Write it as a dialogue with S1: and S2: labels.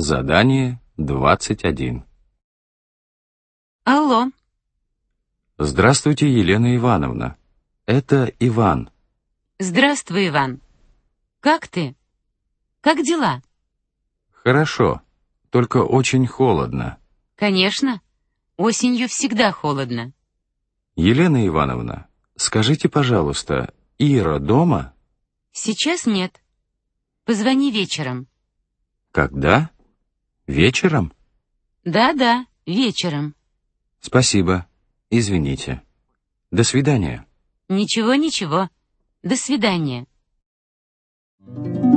S1: Задание 21.
S2: Алло.
S1: Здравствуйте, Елена Ивановна. Это Иван.
S2: Здравствуй, Иван. Как ты? Как дела?
S1: Хорошо, только очень холодно.
S2: Конечно. Осенью всегда холодно.
S1: Елена Ивановна, скажите, пожалуйста, Ира дома?
S2: Сейчас нет. Позвони вечером.
S1: Когда? Вечером?
S2: Да, вечером.
S1: Спасибо. Извините. До свидания.
S2: Ничего. До свидания.